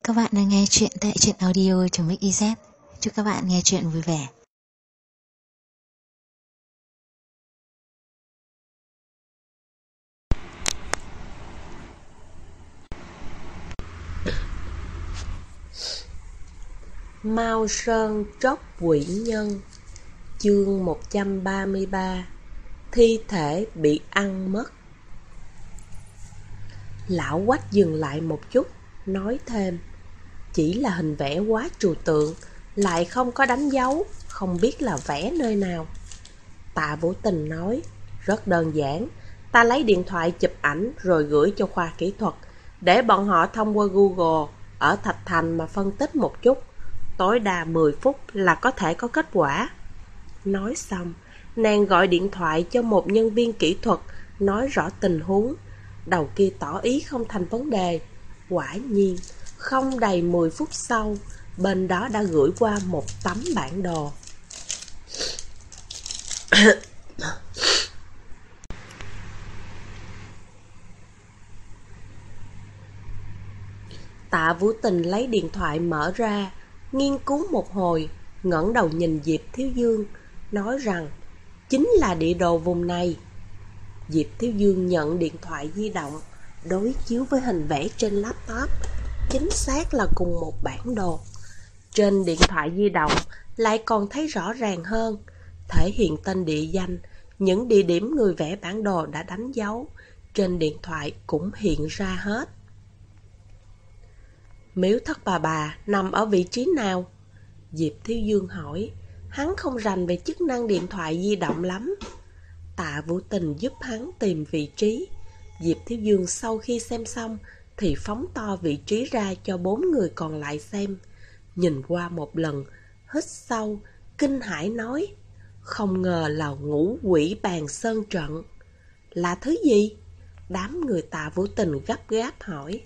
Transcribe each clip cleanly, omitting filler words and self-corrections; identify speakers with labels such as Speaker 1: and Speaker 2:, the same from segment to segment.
Speaker 1: Các bạn đang nghe chuyện tại truyện audio.mix.iz. Chúc các bạn nghe chuyện vui vẻ.
Speaker 2: Mao Sơn tróc quỷ nhân. Chương 133. Thi thể bị ăn mất. Lão Quách dừng lại một chút, nói thêm: chỉ là hình vẽ quá trừu tượng, lại không có đánh dấu, không biết là vẽ nơi nào. Tạ Vũ Tình nói: rất đơn giản, ta lấy điện thoại chụp ảnh rồi gửi cho khoa kỹ thuật, để bọn họ thông qua Google ở Thạch Thành mà phân tích một chút, tối đa 10 phút là có thể có kết quả. Nói xong, nàng gọi điện thoại cho một nhân viên kỹ thuật, nói rõ tình huống. Đầu kia tỏ ý không thành vấn đề. Quả nhiên, không đầy 10 phút sau, bên đó đã gửi qua một tấm bản đồ. Tạ Vũ Tình lấy điện thoại mở ra, nghiên cứu một hồi, ngẩng đầu nhìn Diệp Thiếu Dương, nói rằng chính là địa đồ vùng này. Diệp Thiếu Dương nhận điện thoại di động, đối chiếu với hình vẽ trên laptop, chính xác là cùng một bản đồ. Trên điện thoại di động lại còn thấy rõ ràng hơn, thể hiện tên địa danh, những địa điểm người vẽ bản đồ đã đánh dấu, trên điện thoại cũng hiện ra hết. Miếu Thất Bà nằm ở vị trí nào? Diệp Thiếu Dương hỏi. Hắn không rành về chức năng điện thoại di động lắm. Tạ Vũ Tình giúp hắn tìm vị trí. Diệp Thiếu Dương sau khi xem xong thì phóng to vị trí ra cho 4 người còn lại xem. Nhìn qua một lần, hít sâu, kinh hãi nói: không ngờ là Ngũ Quỷ Bàn Sơn Trận. Là thứ gì? Đám người Tạ Vũ Tình gấp gáp hỏi.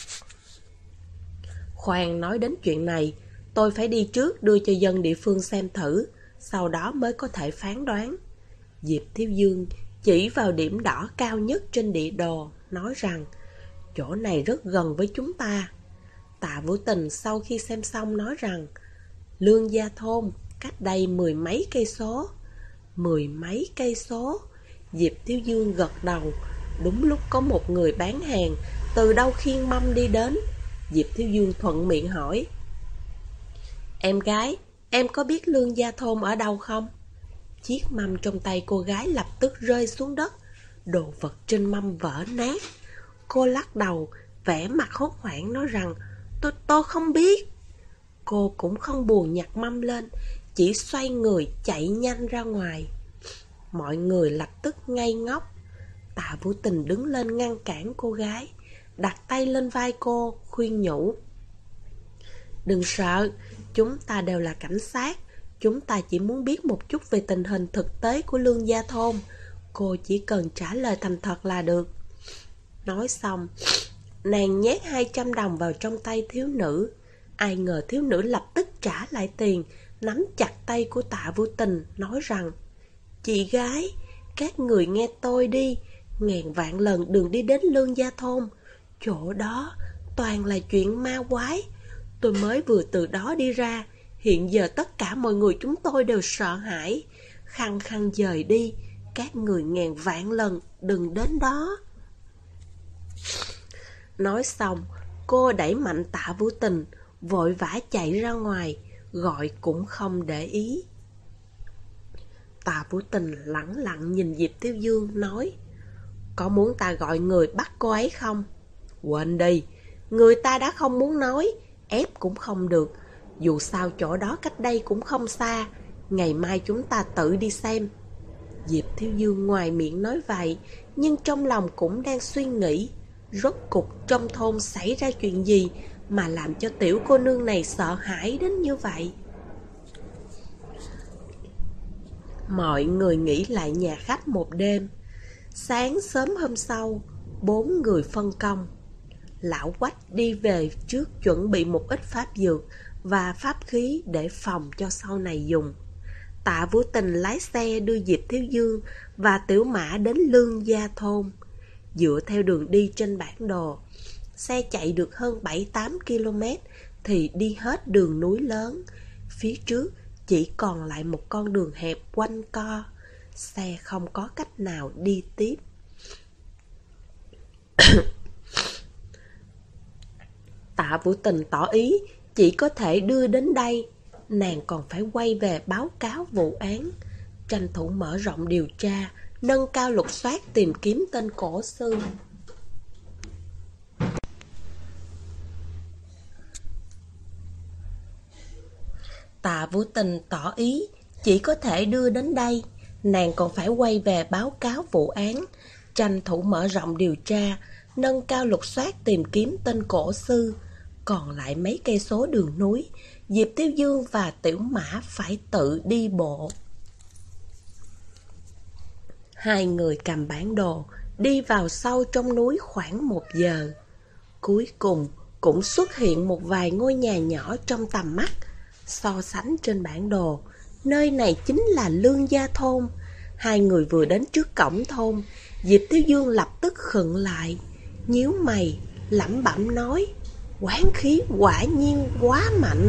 Speaker 2: Khoan nói đến chuyện này, tôi phải đi trước đưa cho dân địa phương xem thử, sau đó mới có thể phán đoán. Diệp Thiếu Dương chỉ vào điểm đỏ cao nhất trên địa đồ, nói rằng chỗ này rất gần với chúng ta. Tạ Vũ Tình sau khi xem xong nói rằng Lương Gia Thôn cách đây 10 mấy cây số. 10 mấy cây số? Diệp Thiếu Dương gật đầu. Đúng lúc có một người bán hàng từ đâu khiêng mâm đi đến. Diệp Thiếu Dương thuận miệng hỏi: em gái, em có biết Lương Gia Thôn ở đâu không? Chiếc mâm trong tay cô gái lập tức rơi xuống đất, đồ vật trên mâm vỡ nát. Cô lắc đầu, vẻ mặt hốt hoảng nói rằng tôi không biết. Cô cũng không buồn nhặt mâm lên, chỉ xoay người chạy nhanh ra ngoài. Mọi người lập tức ngây ngốc. Tạ Vũ Tình đứng lên ngăn cản cô gái, đặt tay lên vai cô, khuyên nhủ: đừng sợ, chúng ta đều là cảnh sát. Chúng ta chỉ muốn biết một chút về tình hình thực tế của Lương Gia Thôn. Cô chỉ cần trả lời thành thật là được. Nói xong, nàng nhét 200 đồng vào trong tay thiếu nữ. Ai ngờ thiếu nữ lập tức trả lại tiền, nắm chặt tay của Tạ Vũ Tình, nói rằng: chị gái, các người nghe tôi đi, ngàn vạn lần đừng đi đến Lương Gia Thôn. Chỗ đó toàn là chuyện ma quái. Tôi mới vừa từ đó đi ra, hiện giờ tất cả mọi người chúng tôi đều sợ hãi. Khăng khăng dời đi, các người ngàn vạn lần đừng đến đó. Nói xong, cô đẩy mạnh Tạ Vũ Tình, vội vã chạy ra ngoài, gọi cũng không để ý. Tạ Vũ Tình lẳng lặng nhìn Diệp Thiếu Dương, nói: có muốn ta gọi người bắt cô ấy không? Quên đi, người ta đã không muốn nói, ép cũng không được. Dù sao chỗ đó cách đây cũng không xa, ngày mai chúng ta tự đi xem. Diệp Thiếu Dương ngoài miệng nói vậy, nhưng trong lòng cũng đang suy nghĩ, rốt cục trong thôn xảy ra chuyện gì mà làm cho tiểu cô nương này sợ hãi đến như vậy. Mọi người nghỉ lại nhà khách một đêm. Sáng sớm hôm sau, 4 người phân công. Lão Quách đi về trước chuẩn bị một ít pháp dược và pháp khí để phòng cho sau này dùng. Tạ Vũ Tình lái xe đưa Diệp Thiếu Dương và Tiểu Mã đến Lương Gia Thôn. Dựa theo đường đi trên bản đồ, xe chạy được hơn 7-8 km thì đi hết đường núi lớn. Phía trước chỉ còn lại một con đường hẹp quanh co, xe không có cách nào đi tiếp. Tạ Vũ Tình tỏ ý chỉ có thể đưa đến đây, nàng còn phải quay về báo cáo vụ án, tranh thủ mở rộng điều tra, nâng cao lục soát tìm kiếm tên cổ sư. Tạ Vũ Tình tỏ ý chỉ có thể đưa đến đây, nàng còn phải quay về báo cáo vụ án, tranh thủ mở rộng điều tra, nâng cao lục soát tìm kiếm tên cổ sư. Còn lại mấy cây số đường núi, Diệp Thiếu Dương và Tiểu Mã phải tự đi bộ. Hai người cầm bản đồ, đi vào sâu trong núi khoảng 1 giờ. Cuối cùng cũng xuất hiện một vài ngôi nhà nhỏ trong tầm mắt. So sánh trên bản đồ, nơi này chính là Lương Gia Thôn. Hai người vừa đến trước cổng thôn, Diệp Thiếu Dương lập tức khựng lại, nhíu mày, lẩm bẩm nói: oán khí quả nhiên quá mạnh.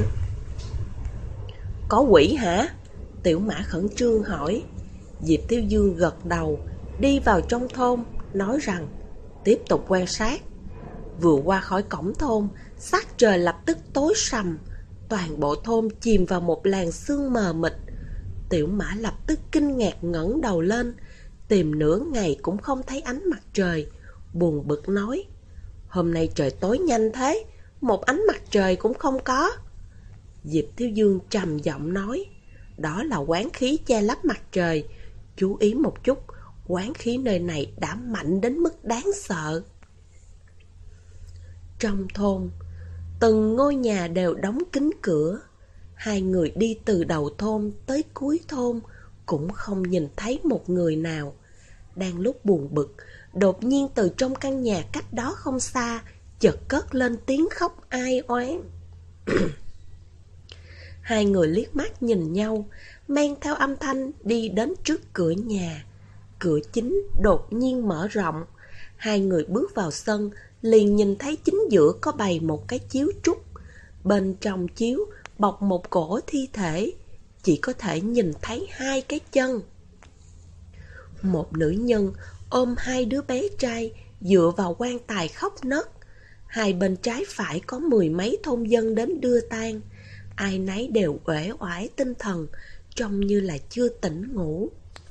Speaker 2: Có quỷ hả? Tiểu Mã khẩn trương hỏi. Diệp Thiếu Dương gật đầu, đi vào trong thôn, nói rằng tiếp tục quan sát. Vừa qua khỏi cổng thôn, sắc trời lập tức tối sầm, toàn bộ thôn chìm vào một làn sương mờ mịt. Tiểu Mã lập tức kinh ngạc ngẩng đầu lên, tìm nửa ngày cũng không thấy ánh mặt trời, buồn bực nói: hôm nay trời tối nhanh thế, một ánh mặt trời cũng không có. Diệp Thiếu Dương trầm giọng nói: đó là oán khí che lấp mặt trời, chú ý một chút, oán khí nơi này đã mạnh đến mức đáng sợ. Trong thôn, từng ngôi nhà đều đóng kín cửa. Hai người đi từ đầu thôn tới cuối thôn cũng không nhìn thấy một người nào. Đang lúc buồn bực, đột nhiên từ trong căn nhà cách đó không xa chợt cất lên tiếng khóc ai oán. Hai người liếc mắt nhìn nhau, men theo âm thanh đi đến trước cửa nhà. Cửa chính đột nhiên mở rộng. Hai người bước vào sân, liền nhìn thấy chính giữa có bày một cái chiếu trúc. Bên trong chiếu bọc một cổ thi thể, chỉ có thể nhìn thấy 2 cái chân. Một nữ nhân ôm 2 đứa bé trai dựa vào quan tài khóc nấc. Hai bên trái phải có 10 mấy thôn dân đến đưa tang. Ai nấy đều uể oải tinh thần, trông như là chưa tỉnh ngủ.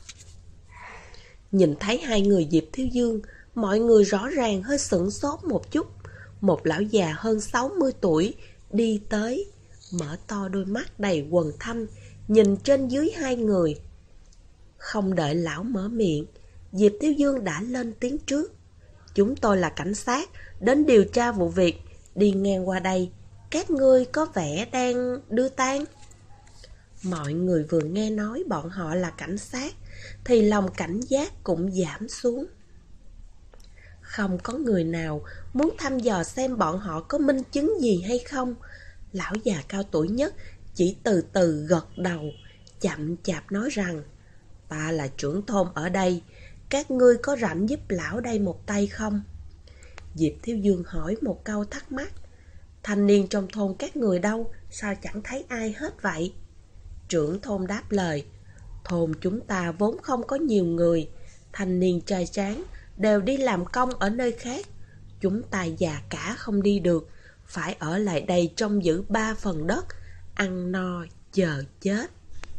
Speaker 2: Nhìn thấy hai người Diệp Thiếu Dương, mọi người rõ ràng hơi sửng sốt một chút. Một lão già hơn 60 tuổi đi tới, mở to đôi mắt đầy quầng thâm, nhìn trên dưới hai người. Không đợi lão mở miệng, Diệp Thiếu Dương đã lên tiếng trước: chúng tôi là cảnh sát, đến điều tra vụ việc, đi ngang qua đây. Các ngươi có vẻ đang đưa tang. Mọi người vừa nghe nói bọn họ là cảnh sát thì lòng cảnh giác cũng giảm xuống. Không có người nào muốn thăm dò xem bọn họ có minh chứng gì hay không. Lão già cao tuổi nhất chỉ từ từ gật đầu, chậm chạp nói rằng: ta là trưởng thôn ở đây, các ngươi có rảnh giúp lão đây một tay không? Diệp Thiếu Dương hỏi một câu thắc mắc: thanh niên trong thôn các người đâu, sao chẳng thấy ai hết vậy? Trưởng thôn đáp lời: thôn chúng ta vốn không có nhiều người, thanh niên trai tráng đều đi làm công ở nơi khác. Chúng ta già cả không đi được, phải ở lại đây trông giữ 3 phần đất, ăn no chờ chết.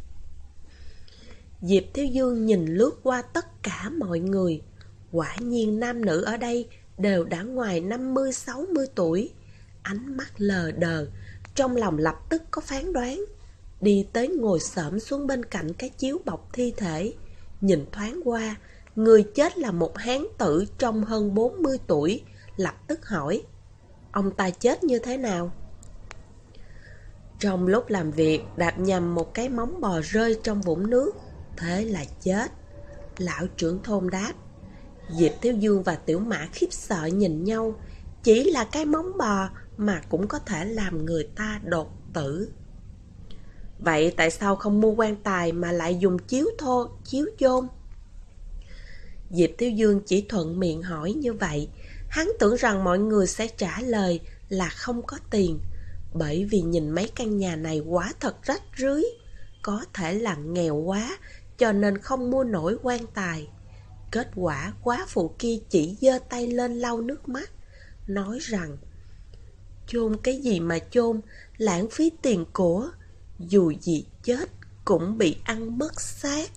Speaker 2: Diệp Thiếu Dương nhìn lướt qua tất cả mọi người. Quả nhiên nam nữ ở đây đều đã ngoài 50-60 tuổi. Ánh mắt lờ đờ, trong lòng lập tức có phán đoán. Đi tới ngồi xổm xuống bên cạnh cái chiếu bọc thi thể, nhìn thoáng qua, người chết là một hán tử trông hơn 40 tuổi, lập tức hỏi: ông ta chết như thế nào? Trong lúc làm việc đạp nhầm một cái móng bò rơi trong vũng nước, thế là chết. Lão trưởng thôn đáp. Diệp Thiếu Dương và Tiểu Mã khiếp sợ nhìn nhau. Chỉ là cái móng bò mà cũng có thể làm người ta đột tử. Vậy tại sao không mua quan tài mà lại dùng chiếu chôn? Diệp Thiếu Dương chỉ thuận miệng hỏi như vậy. Hắn tưởng rằng mọi người sẽ trả lời là không có tiền, bởi vì nhìn mấy căn nhà này quá thật rách rưới. Có thể là nghèo quá cho nên không mua nổi quan tài. Kết quả quá phụ kia chỉ giơ tay lên lau nước mắt, nói rằng chôn cái gì mà chôn, lãng phí tiền của, dù gì chết cũng bị ăn mất xác.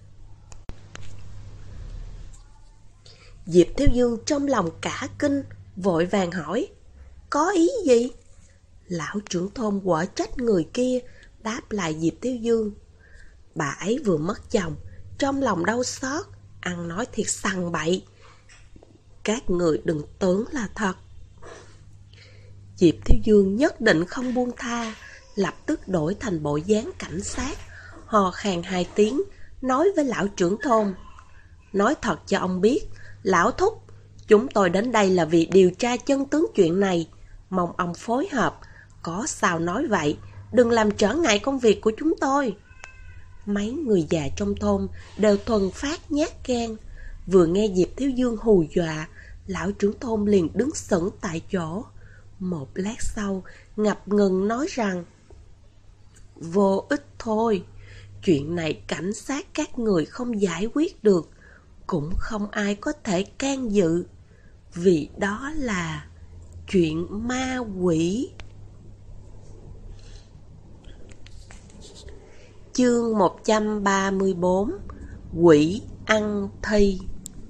Speaker 2: Diệp Thiếu Dương trong lòng cả kinh, vội vàng hỏi, có ý gì? Lão trưởng thôn quở trách người kia, đáp lại Diệp Thiếu Dương, bà ấy vừa mất chồng, trong lòng đau xót, ăn nói thiệt sằng bậy. Các người đừng tưởng là thật. Diệp Thiếu Dương nhất định không buông tha, lập tức đổi thành bộ dáng cảnh sát, hò khàn 2 tiếng, nói với lão trưởng thôn, nói thật cho ông biết, lão thúc, chúng tôi đến đây là vì điều tra chân tướng chuyện này, mong ông phối hợp, có sao nói vậy, đừng làm trở ngại công việc của chúng tôi. Mấy người già trong thôn đều thuần phát nhát gan, vừa nghe Diệp Thiếu Dương hù dọa, lão trưởng thôn liền đứng sững tại chỗ. Một lát sau, ngập ngừng nói rằng, vô ích thôi, chuyện này cảnh sát các người không giải quyết được, cũng không ai có thể can dự, vì đó là chuyện ma quỷ. Chương 134: Quỷ ăn thi.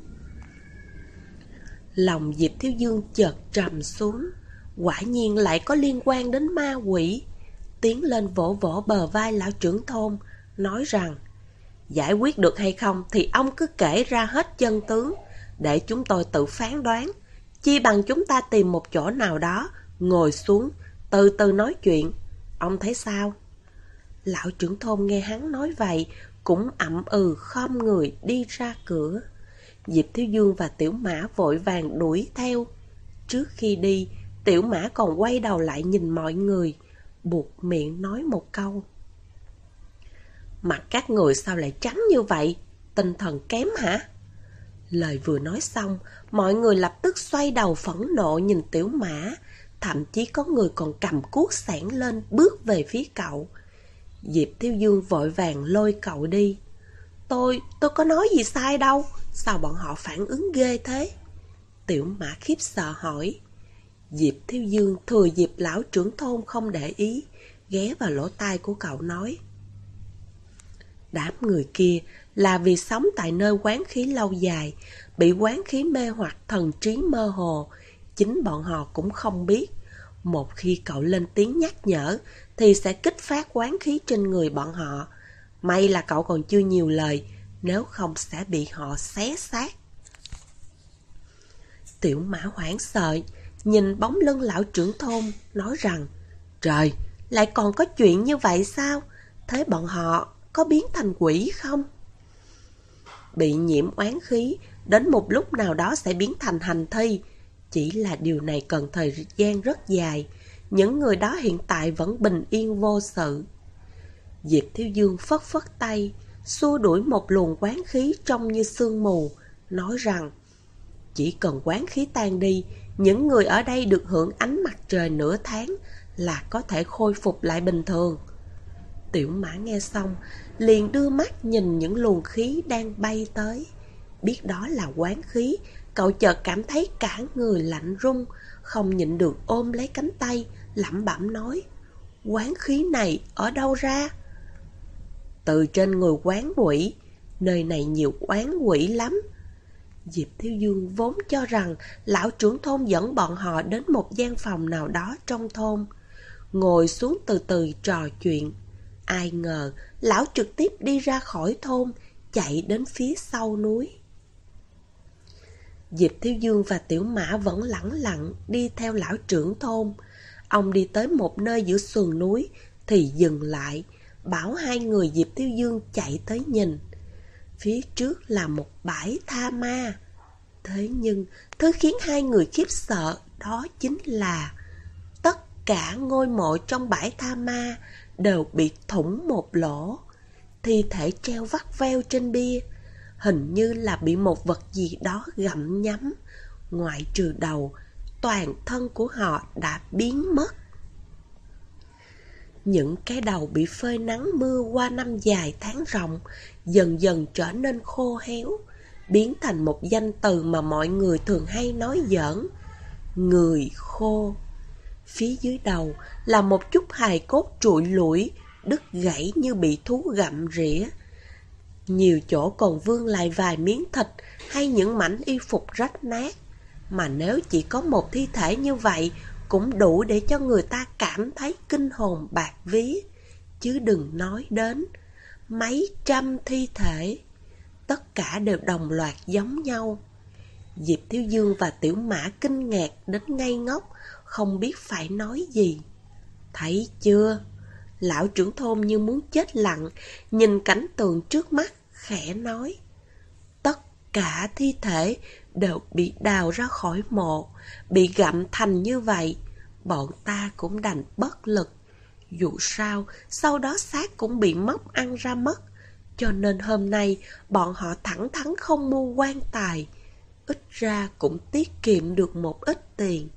Speaker 2: Lòng Diệp Thiếu Dương chợt trầm xuống, quả nhiên lại có liên quan đến ma quỷ. Tiến lên vỗ vỗ bờ vai lão trưởng thôn, nói rằng, giải quyết được hay không thì ông cứ kể ra hết chân tướng, để chúng tôi tự phán đoán. Chi bằng chúng ta tìm một chỗ nào đó, ngồi xuống, từ từ nói chuyện. Ông thấy sao? Lão trưởng thôn nghe hắn nói vậy, cũng ậm ừ khom người đi ra cửa. Diệp Thiếu Dương và Tiểu Mã vội vàng đuổi theo. Trước khi đi, Tiểu Mã còn quay đầu lại nhìn mọi người, buột miệng nói một câu, mặt các người sao lại trắng như vậy, tinh thần kém hả? Lời vừa nói xong, mọi người lập tức xoay đầu phẫn nộ nhìn Tiểu Mã, thậm chí có người còn cầm cuốc xẻng lên bước về phía cậu. Diệp Thiếu Dương vội vàng lôi cậu đi. Tôi có nói gì sai đâu, sao bọn họ phản ứng ghê thế? Tiểu Mã khiếp sợ hỏi. Diệp Thiếu Dương thừa dịp lão trưởng thôn không để ý, ghé vào lỗ tai của cậu nói, đám người kia là vì sống tại nơi quán khí lâu dài, bị quán khí mê hoặc thần trí mơ hồ, chính bọn họ cũng không biết. Một khi cậu lên tiếng nhắc nhở thì sẽ kích phát quán khí trên người bọn họ. May là cậu còn chưa nhiều lời, nếu không sẽ bị họ xé xác. Tiểu Mã hoảng sợ, nhìn bóng lưng lão trưởng thôn, nói rằng, trời, lại còn có chuyện như vậy sao? Thế bọn họ có biến thành quỷ không? Bị nhiễm oán khí, đến một lúc nào đó sẽ biến thành hành thi. Chỉ là điều này cần thời gian rất dài. Những người đó hiện tại vẫn bình yên vô sự. Diệp Thiếu Dương phất phất tay, xua đuổi một luồng oán khí trông như sương mù, nói rằng, chỉ cần oán khí tan đi, những người ở đây được hưởng ánh mặt trời nửa tháng là có thể khôi phục lại bình thường. Tiểu Mã nghe xong, liền đưa mắt nhìn những luồng khí đang bay tới. Biết đó là oán khí, cậu chợt cảm thấy cả người lạnh run, không nhịn được ôm lấy cánh tay, lẩm bẩm nói, oán khí này ở đâu ra? Từ trên người oán quỷ, nơi này nhiều oán quỷ lắm. Diệp Thiếu Dương vốn cho rằng lão trưởng thôn dẫn bọn họ đến một gian phòng nào đó trong thôn, ngồi xuống từ từ trò chuyện. Ai ngờ lão trực tiếp đi ra khỏi thôn, chạy đến phía sau núi. Diệp Thiếu Dương và Tiểu Mã vẫn lẳng lặng đi theo lão trưởng thôn. Ông đi tới một nơi giữa sườn núi thì dừng lại, bảo hai người Diệp Thiếu Dương chạy tới nhìn. Phía trước là một bãi tha ma. Thế nhưng thứ khiến hai người khiếp sợ đó chính là tất cả ngôi mộ trong bãi tha ma đều bị thủng một lỗ. Thi thể treo vắt veo trên bia, hình như là bị một vật gì đó gặm nhấm, ngoại trừ đầu, toàn thân của họ đã biến mất. Những cái đầu bị phơi nắng mưa qua năm dài tháng ròng dần dần trở nên khô héo, biến thành một danh từ mà mọi người thường hay nói giỡn: người khô. Phía dưới đầu là một chút hài cốt trụi lủi, đứt gãy như bị thú gặm rỉa. Nhiều chỗ còn vương lại vài miếng thịt hay những mảnh y phục rách nát. Mà nếu chỉ có một thi thể như vậy cũng đủ để cho người ta cảm thấy kinh hồn bạt vía, chứ đừng nói đến mấy trăm thi thể. Tất cả đều đồng loạt giống nhau. Diệp Thiếu Dương và Tiểu Mã kinh ngạc đến ngây ngốc, không biết phải nói gì. Thấy chưa? Lão trưởng thôn như muốn chết lặng, nhìn cảnh tượng trước mắt, khẽ nói: tất cả thi thể đều bị đào ra khỏi mộ, bị gặm thành như vậy. Bọn ta cũng đành bất lực. Dù sao, sau đó xác cũng bị móc ăn ra mất. Cho nên hôm nay, bọn họ thẳng thắn không mua quan tài. Ít ra cũng tiết kiệm được một ít tiền.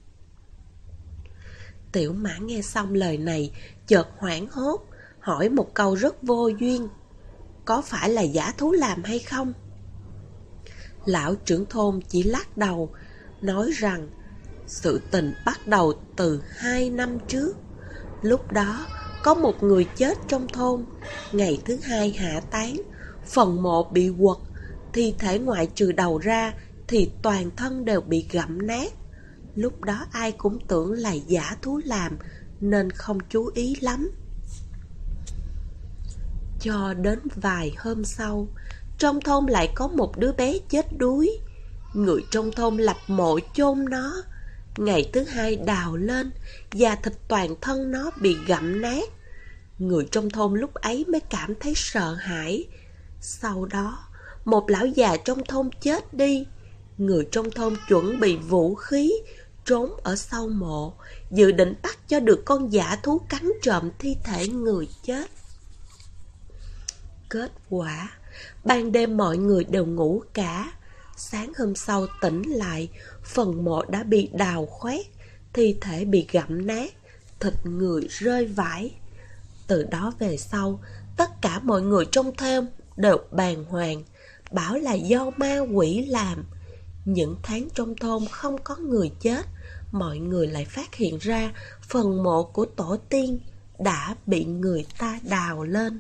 Speaker 2: Tiểu Mã nghe xong lời này, chợt hoảng hốt, hỏi một câu rất vô duyên: có phải là giả thú làm hay không? Lão trưởng thôn chỉ lắc đầu, nói rằng sự tình bắt đầu từ 2 năm trước. Lúc đó, có một người chết trong thôn. Ngày thứ hai hạ táng, phần mộ bị quật, thi thể ngoại trừ đầu ra thì toàn thân đều bị gặm nát. Lúc đó ai cũng tưởng là giả thú làm nên không chú ý lắm. Cho đến vài hôm sau, trong thôn lại có một đứa bé chết đuối. Người trong thôn lập mộ chôn nó. Ngày thứ hai đào lên, da thịt toàn thân nó bị gặm nát. Người trong thôn lúc ấy mới cảm thấy sợ hãi. Sau đó, một lão già trong thôn chết đi. Người trong thôn chuẩn bị vũ khí, trốn ở sau mộ, dự định bắt cho được con dã thú cắn trộm thi thể người chết. Kết quả, ban đêm mọi người đều ngủ cả. Sáng hôm sau tỉnh lại, phần mộ đã bị đào khoét, thi thể bị gặm nát, thịt người rơi vãi. Từ đó về sau, tất cả mọi người trong thôn đều bàng hoàng, bảo là do ma quỷ làm. Những tháng trong thôn không có người chết, mọi người lại phát hiện ra phần mộ của tổ tiên đã bị người ta đào lên.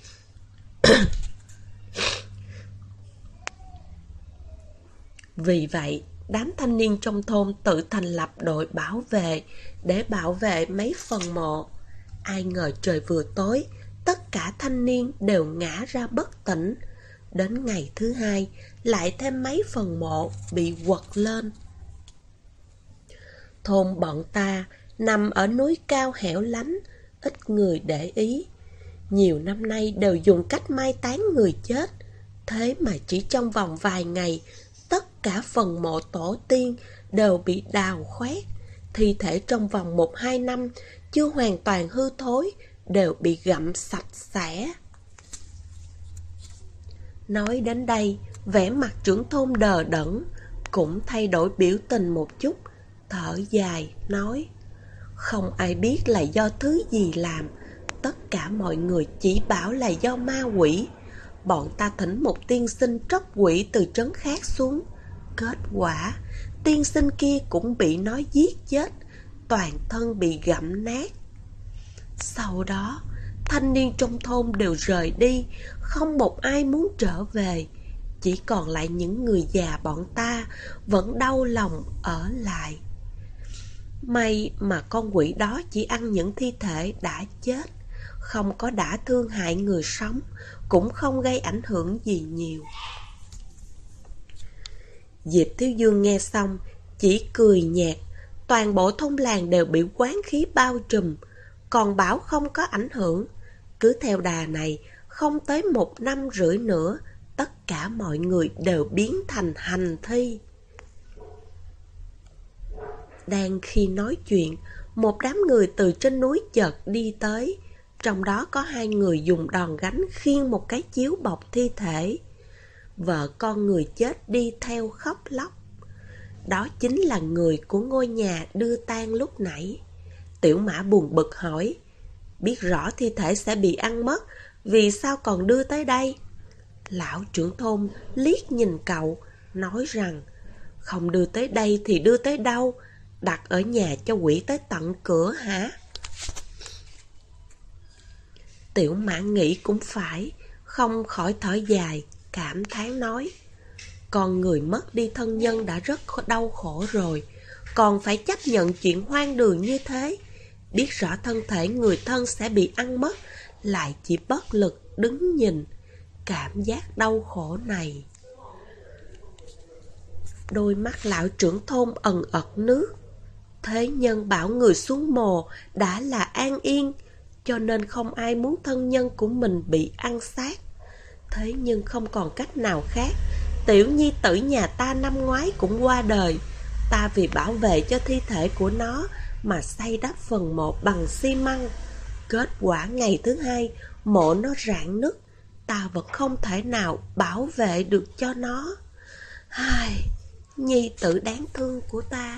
Speaker 2: Vì vậy, đám thanh niên trong thôn tự thành lập đội bảo vệ để bảo vệ mấy phần mộ. Ai ngờ trời vừa tối, tất cả thanh niên đều ngã ra bất tỉnh. Đến ngày thứ hai, lại thêm mấy phần mộ bị quật lên. Thôn bọn ta nằm ở núi cao hẻo lánh, ít người để ý. Nhiều năm nay đều dùng cách mai táng người chết. Thế mà chỉ trong vòng vài ngày, tất cả phần mộ tổ tiên đều bị đào khoét. Thi thể trong vòng 1-2 năm chưa hoàn toàn hư thối đều bị gặm sạch sẽ. Nói đến đây, vẻ mặt trưởng thôn đờ đẫn, cũng thay đổi biểu tình một chút, thở dài, nói: không ai biết là do thứ gì làm, tất cả mọi người chỉ bảo là do ma quỷ. Bọn ta thỉnh một tiên sinh tróc quỷ từ trấn khác xuống. Kết quả, tiên sinh kia cũng bị nó giết chết, toàn thân bị gặm nát. Sau đó, thanh niên trong thôn đều rời đi, không một ai muốn trở về. Chỉ còn lại những người già bọn ta vẫn đau lòng ở lại. May mà con quỷ đó chỉ ăn những thi thể đã chết, không có đả thương hại người sống, cũng không gây ảnh hưởng gì nhiều. Diệp Thiếu Dương nghe xong, chỉ cười nhạt. Toàn bộ thôn làng đều bị oán khí bao trùm, còn bảo không có ảnh hưởng. Cứ theo đà này, không tới 1 năm rưỡi nữa, tất cả mọi người đều biến thành hành thi. Đang khi nói chuyện, một đám người từ trên núi chợt đi tới. Trong đó có 2 người dùng đòn gánh khiêng một cái chiếu bọc thi thể. Vợ con người chết đi theo khóc lóc. đó chính là người của ngôi nhà đưa tang lúc nãy. Tiểu Mã buồn bực hỏi, biết rõ thi thể sẽ bị ăn mất, vì sao còn đưa tới đây? Lão trưởng thôn liếc nhìn cậu, nói rằng, không đưa tới đây thì đưa tới đâu? Đặt ở nhà cho quỷ tới tận cửa hả? Tiểu Mã nghĩ cũng phải, không khỏi thở dài, cảm thán nói, con người mất đi thân nhân đã rất đau khổ rồi, còn phải chấp nhận chuyện hoang đường như thế. Biết rõ thân thể người thân sẽ bị ăn mất, lại chỉ bất lực đứng nhìn. Cảm giác đau khổ này. Đôi mắt lão trưởng thôn ẩn ẩn nước. Thế nhân bảo người xuống mồ đã là an yên, cho nên không ai muốn thân nhân của mình bị ăn xác. Thế nhưng không còn cách nào khác. Tiểu nhi tử nhà ta năm ngoái cũng qua đời. Ta vì bảo vệ cho thi thể của nó mà xây đắp phần mộ bằng xi măng. Kết quả ngày thứ hai, mộ nó rạn nứt. Ta vẫn không thể nào bảo vệ được cho nó. Ai, nhi tử đáng thương của ta.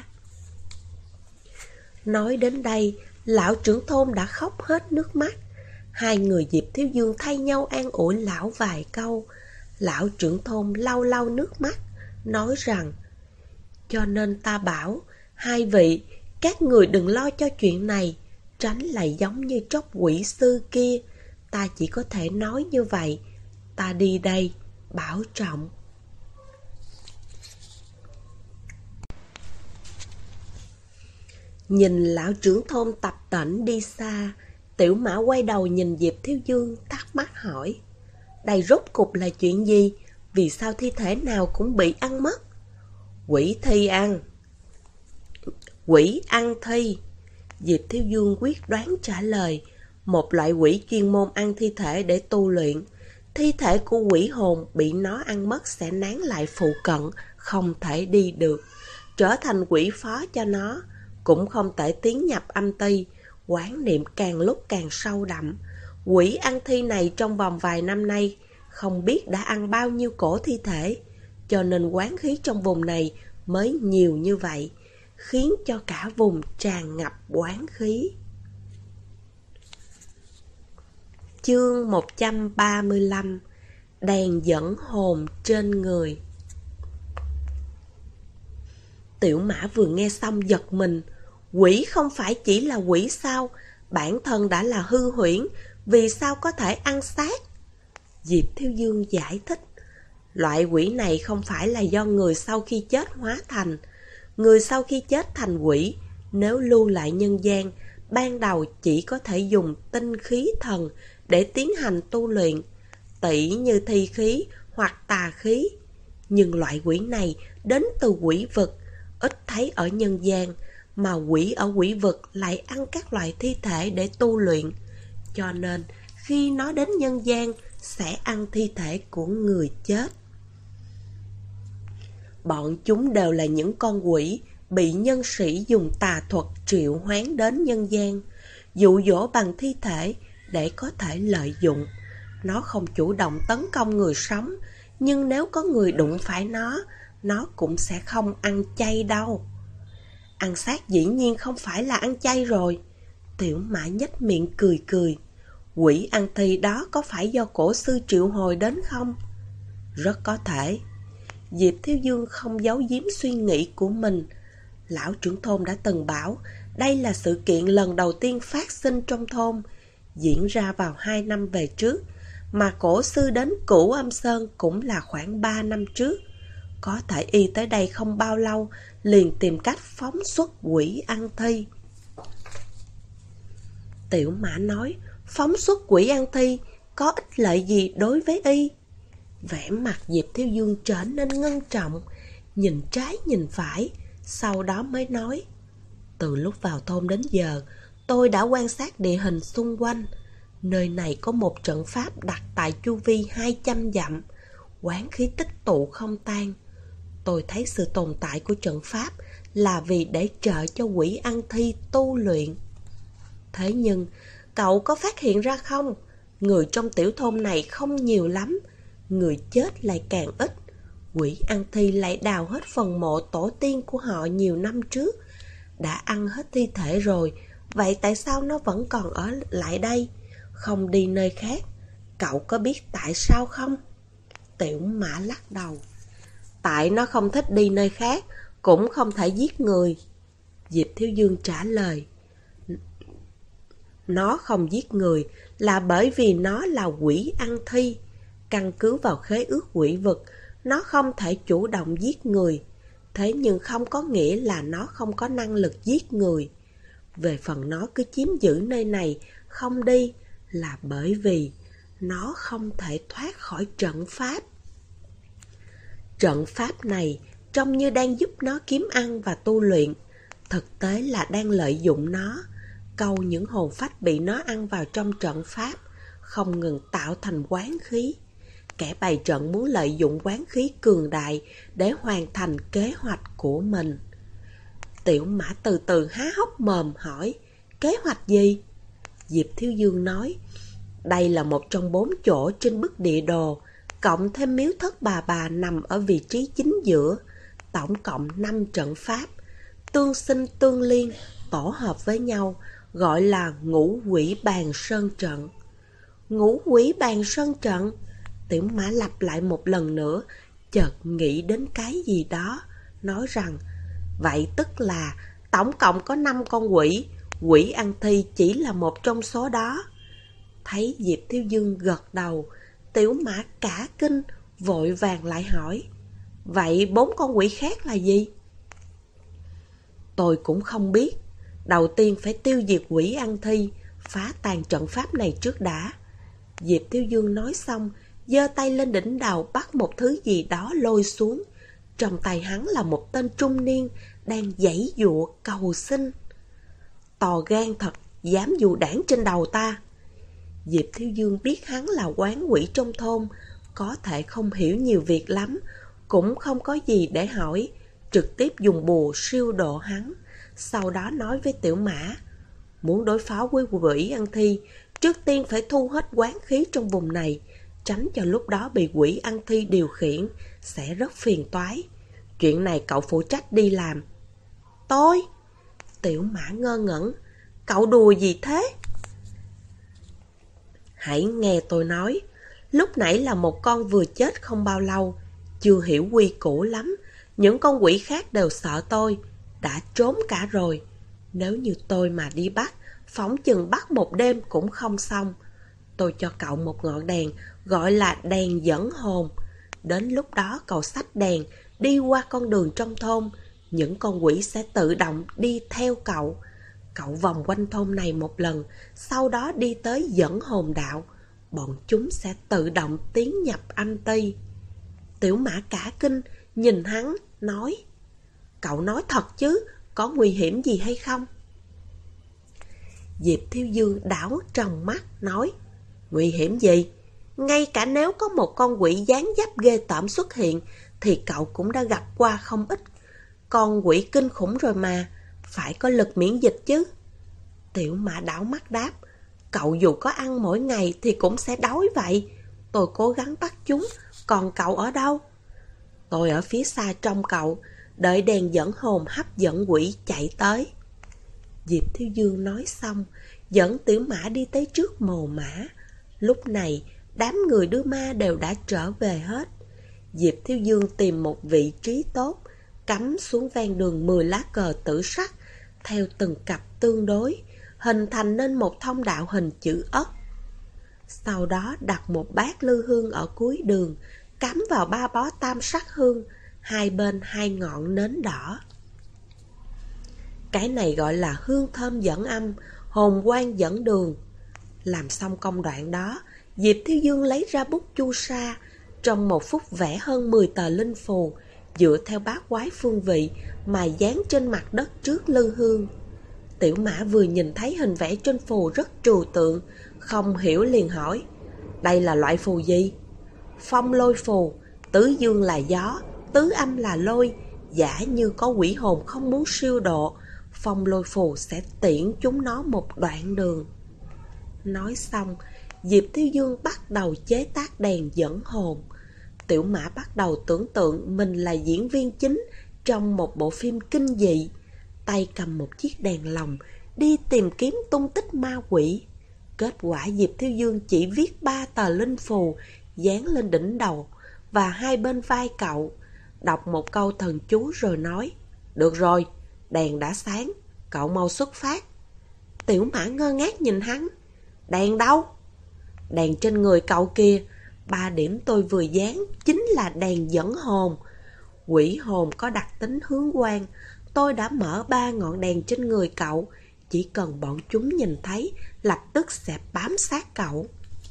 Speaker 2: Nói đến đây, lão trưởng thôn đã khóc hết nước mắt. Hai người Diệp Thiếu Dương thay nhau an ủi lão vài câu. Lão trưởng thôn lau lau nước mắt, nói rằng, cho nên ta bảo, hai vị, các người đừng lo cho chuyện này, tránh lại giống như tróc quỷ sư kia. Ta chỉ có thể nói như vậy. Ta đi đây, bảo trọng. Nhìn lão trưởng thôn tập tễnh đi xa, Tiểu Mã quay đầu nhìn Diệp Thiếu Dương thắc mắc hỏi, đây rốt cục là chuyện gì? Vì sao thi thể nào cũng bị ăn mất? Quỷ thi ăn. Quỷ ăn thi. Diệp Thiếu Dương quyết đoán trả lời, một loại quỷ chuyên môn ăn thi thể để tu luyện. Thi thể của quỷ hồn bị nó ăn mất sẽ nán lại phụ cận, không thể đi được, trở thành quỷ phó cho nó, cũng không thể tiến nhập âm ti, quán niệm càng lúc càng sâu đậm. Quỷ ăn thi này trong vòng vài năm nay không biết đã ăn bao nhiêu cổ thi thể, cho nên oán khí trong vùng này mới nhiều như vậy, khiến cho cả vùng tràn ngập oán khí. Chương 135: Đèn dẫn hồn trên người. Tiểu Mã vừa nghe xong giật mình. Quỷ không phải chỉ là quỷ sao? Bản thân đã là hư huyễn, vì sao có thể ăn xác? Diệp Thiếu Dương giải thích, loại quỷ này không phải là do người sau khi chết hóa thành. Người sau khi chết thành quỷ, nếu lưu lại nhân gian, ban đầu chỉ có thể dùng tinh khí thần để tiến hành tu luyện, tỉ như thi khí hoặc tà khí. Nhưng loại quỷ này đến từ quỷ vực, ít thấy ở nhân gian, mà quỷ ở quỷ vực lại ăn các loại thi thể để tu luyện. Cho nên khi nó đến nhân gian sẽ ăn thi thể của người chết. Bọn chúng đều là những con quỷ bị nhân sĩ dùng tà thuật triệu hoán đến nhân gian, dụ dỗ bằng thi thể để có thể lợi dụng. Nó không chủ động tấn công người sống, nhưng nếu có người đụng phải nó cũng sẽ không ăn chay đâu. Ăn xác dĩ nhiên không phải là ăn chay rồi. Tiểu Mã nhếch miệng cười cười. Quỷ ăn thi đó có phải do cổ sư triệu hồi đến không? Rất có thể. Diệp Thiếu Dương không giấu giếm suy nghĩ của mình. Lão trưởng thôn đã từng bảo đây là sự kiện lần đầu tiên phát sinh trong thôn, diễn ra vào 2 năm về trước, mà cổ sư đến Cửu Âm Sơn cũng là khoảng 3 năm trước. Có thể y tới đây không bao lâu liền tìm cách phóng xuất quỷ ăn thi. Tiểu Mã nói, phóng xuất quỷ ăn thi có ích lợi gì đối với y? Vẻ mặt Diệp Thiếu Dương trở nên ngưng trọng, nhìn trái nhìn phải, sau đó mới nói, từ lúc vào thôn đến giờ, tôi đã quan sát địa hình xung quanh. Nơi này có một trận pháp đặt tại chu vi 200 dặm, oán khí tích tụ không tan. Tôi thấy sự tồn tại của trận pháp là vì để trợ cho quỷ ăn thi tu luyện. Thế nhưng, cậu có phát hiện ra không? Người trong tiểu thôn này không nhiều lắm, người chết lại càng ít. Quỷ ăn thi lại đào hết phần mộ tổ tiên của họ nhiều năm trước. Đã ăn hết thi thể rồi, vậy tại sao nó vẫn còn ở lại đây, không đi nơi khác? Cậu có biết tại sao không? Tiểu Mã lắc đầu. Tại nó không thích đi nơi khác, cũng không thể giết người. Diệp Thiếu Dương trả lời. Nó không giết người là bởi vì nó là quỷ ăn thi. Căn cứ vào khế ước quỷ vực, nó không thể chủ động giết người. Thế nhưng không có nghĩa là nó không có năng lực giết người. Về phần nó cứ chiếm giữ nơi này, không đi, là bởi vì nó không thể thoát khỏi trận pháp. Trận pháp này trông như đang giúp nó kiếm ăn và tu luyện, thực tế là đang lợi dụng nó, câu những hồn phách bị nó ăn vào trong trận pháp, không ngừng tạo thành oán khí. Kẻ bày trận muốn lợi dụng oán khí cường đại để hoàn thành kế hoạch của mình. Tiểu Mã từ từ há hốc mồm hỏi, kế hoạch gì? Diệp Thiếu Dương nói, đây là một trong 4 chỗ trên bức địa đồ, cộng thêm miếu thất bà nằm ở vị trí chính giữa, tổng cộng 5 trận pháp, tương sinh tương liên, tổ hợp với nhau, gọi là Ngũ Quỷ Bàn Sơn Trận. Ngũ Quỷ Bàn Sơn Trận? Tiểu Mã lặp lại một lần nữa, chợt nghĩ đến cái gì đó, nói rằng, vậy tức là tổng cộng có 5 con quỷ, quỷ ăn thi chỉ là một trong số đó. Thấy Diệp Thiếu Dương gật đầu, Tiểu Mã cả kinh, vội vàng lại hỏi, vậy 4 con quỷ khác là gì? Tôi cũng không biết. Đầu tiên phải tiêu diệt quỷ ăn thi, phá tan trận pháp này trước đã. Diệp Thiếu Dương nói xong, giơ tay lên đỉnh đầu bắt một thứ gì đó lôi xuống. Trong tay hắn là một tên trung niên đang giãy giụa cầu xin. To gan thật, dám dụ đảng trên đầu ta. Diệp Thiếu Dương biết hắn là oán quỷ trong thôn, có thể không hiểu nhiều việc lắm, cũng không có gì để hỏi, trực tiếp dùng bùa siêu độ hắn. Sau đó nói với Tiểu Mã, muốn đối phó với quỷ ăn thi, trước tiên phải thu hết oán khí trong vùng này, tránh cho lúc đó bị quỷ ăn thi điều khiển, sẽ rất phiền toái. Chuyện này cậu phụ trách đi làm. Tôi? Tiểu Mã ngơ ngẩn, cậu đùa gì thế? Hãy nghe tôi nói, lúc nãy là một con vừa chết không bao lâu, chưa hiểu quy củ lắm, những con quỷ khác đều sợ tôi, đã trốn cả rồi. Nếu như tôi mà đi bắt, phỏng chừng bắt một đêm cũng không xong. Tôi cho cậu một ngọn đèn, gọi là đèn dẫn hồn. Đến lúc đó cậu xách đèn, đi qua con đường trong thôn, những con quỷ sẽ tự động đi theo cậu. Cậu vòng quanh thôn này một lần, sau đó đi tới dẫn hồn đạo. Bọn chúng sẽ tự động tiến nhập âm ti. Tiểu Mã cả kinh, nhìn hắn, nói, cậu nói thật chứ, có nguy hiểm gì hay không? Diệp Thiếu Dương đảo tròng mắt, nói, nguy hiểm gì? Ngay cả nếu có một con quỷ dáng dấp ghê tởm xuất hiện, thì cậu cũng đã gặp qua không ít. Con quỷ kinh khủng rồi mà, phải có lực miễn dịch chứ. Tiểu Mã đảo mắt đáp, cậu dù có ăn mỗi ngày thì cũng sẽ đói vậy. Tôi cố gắng bắt chúng, còn cậu ở đâu? Tôi ở phía xa trong cậu, đợi đèn dẫn hồn hấp dẫn quỷ chạy tới. Diệp Thiếu Dương nói xong, dẫn Tiểu Mã đi tới trước mồ mã. Lúc này, đám người đưa ma đều đã trở về hết. Diệp Thiếu Dương tìm một vị trí tốt, cắm xuống ven đường 10 lá cờ tử sắc, theo từng cặp tương đối, hình thành nên một thông đạo hình chữ ất. Sau đó đặt một bát lư hương ở cuối đường, cắm vào 3 bó tam sắc hương, hai bên 2 ngọn nến đỏ. Cái này gọi là hương thơm dẫn âm, hồn quang dẫn đường. Làm xong công đoạn đó, Diệp Thiếu Dương lấy ra bút chu sa, trong 1 phút vẽ hơn 10 tờ linh phù, dựa theo bát quái phương vị mà dán trên mặt đất trước lư hương. Tiểu Mã vừa nhìn thấy hình vẽ trên phù rất trừu tượng, không hiểu liền hỏi, đây là loại phù gì? Phong lôi phù, tứ dương là gió, tứ âm là lôi, giả như có quỷ hồn không muốn siêu độ, phong lôi phù sẽ tiễn chúng nó một đoạn đường. Nói xong, Diệp Thiếu Dương bắt đầu chế tác đèn dẫn hồn. Tiểu Mã bắt đầu tưởng tượng mình là diễn viên chính trong một bộ phim kinh dị, tay cầm một chiếc đèn lồng đi tìm kiếm tung tích ma quỷ. Kết quả Diệp Thiếu Dương chỉ viết 3 tờ linh phù dán lên đỉnh đầu và hai bên vai cậu, đọc một câu thần chú rồi nói: "Được rồi, đèn đã sáng, cậu mau xuất phát." Tiểu Mã ngơ ngác nhìn hắn. "Đèn đâu?" "Đèn trên người cậu kìa, 3 điểm tôi vừa dán chính là đèn dẫn hồn. Quỷ hồn có đặc tính hướng quang, tôi đã mở 3 ngọn đèn trên người cậu, chỉ cần bọn chúng nhìn thấy, lập tức sẽ bám sát cậu."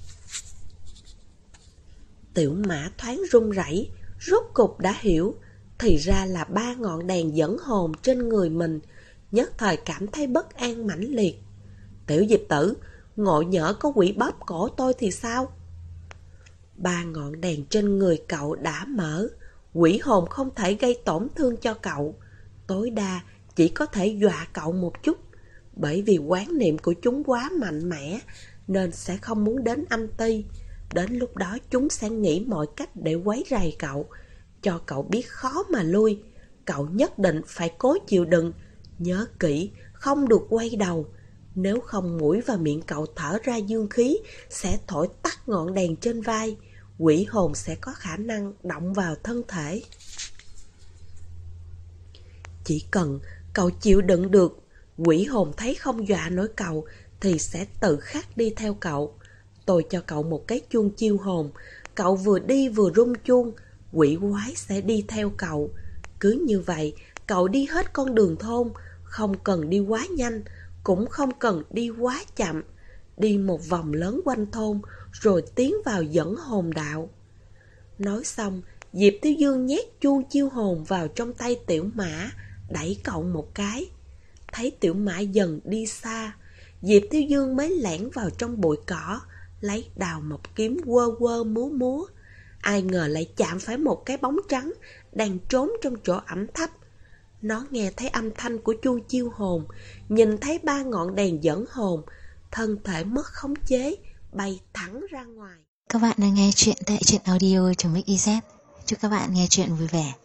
Speaker 2: Tiểu Mã thoáng run rẩy, rốt cục đã hiểu, thì ra là 3 ngọn đèn dẫn hồn trên người mình, nhất thời cảm thấy bất an mãnh liệt. "Tiểu Diệp tử, ngộ nhỡ có quỷ bóp cổ tôi thì sao?" 3 ngọn đèn trên người cậu đã mở, quỷ hồn không thể gây tổn thương cho cậu, tối đa chỉ có thể dọa cậu một chút, bởi vì quán niệm của chúng quá mạnh mẽ nên sẽ không muốn đến âm ty. Đến lúc đó chúng sẽ nghĩ mọi cách để quấy rầy cậu, cho cậu biết khó mà lui. Cậu nhất định phải cố chịu đựng, nhớ kỹ, không được quay đầu. Nếu không mũi và miệng cậu thở ra dương khí sẽ thổi tắt ngọn đèn trên vai, quỷ hồn sẽ có khả năng động vào thân thể. Chỉ cần cậu chịu đựng được, quỷ hồn thấy không dọa nổi cậu thì sẽ tự khắc đi theo cậu. Tôi cho cậu một cái chuông chiêu hồn, cậu vừa đi vừa rung chuông, quỷ quái sẽ đi theo cậu. Cứ như vậy, cậu đi hết con đường thôn, không cần đi quá nhanh, cũng không cần đi quá chậm. Đi một vòng lớn quanh thôn, rồi tiến vào dẫn hồn đạo." Nói xong, Diệp Thiếu Dương nhét chuông chiêu hồn vào trong tay Tiểu Mã, đẩy cậu một cái. Thấy Tiểu Mã dần đi xa, Diệp Thiếu Dương mới lẻn vào trong bụi cỏ, lấy đào mộc kiếm quơ quơ múa múa. Ai ngờ lại chạm phải một cái bóng trắng đang trốn trong chỗ ẩm thấp. Nó nghe thấy âm thanh của chuông chiêu hồn, nhìn thấy 3 ngọn đèn dẫn hồn, thân thể mất khống chế, bay thẳng ra ngoài.
Speaker 1: Các bạn đang nghe chuyện tại truyện audio.mix.iz. Chúc các bạn nghe chuyện vui vẻ.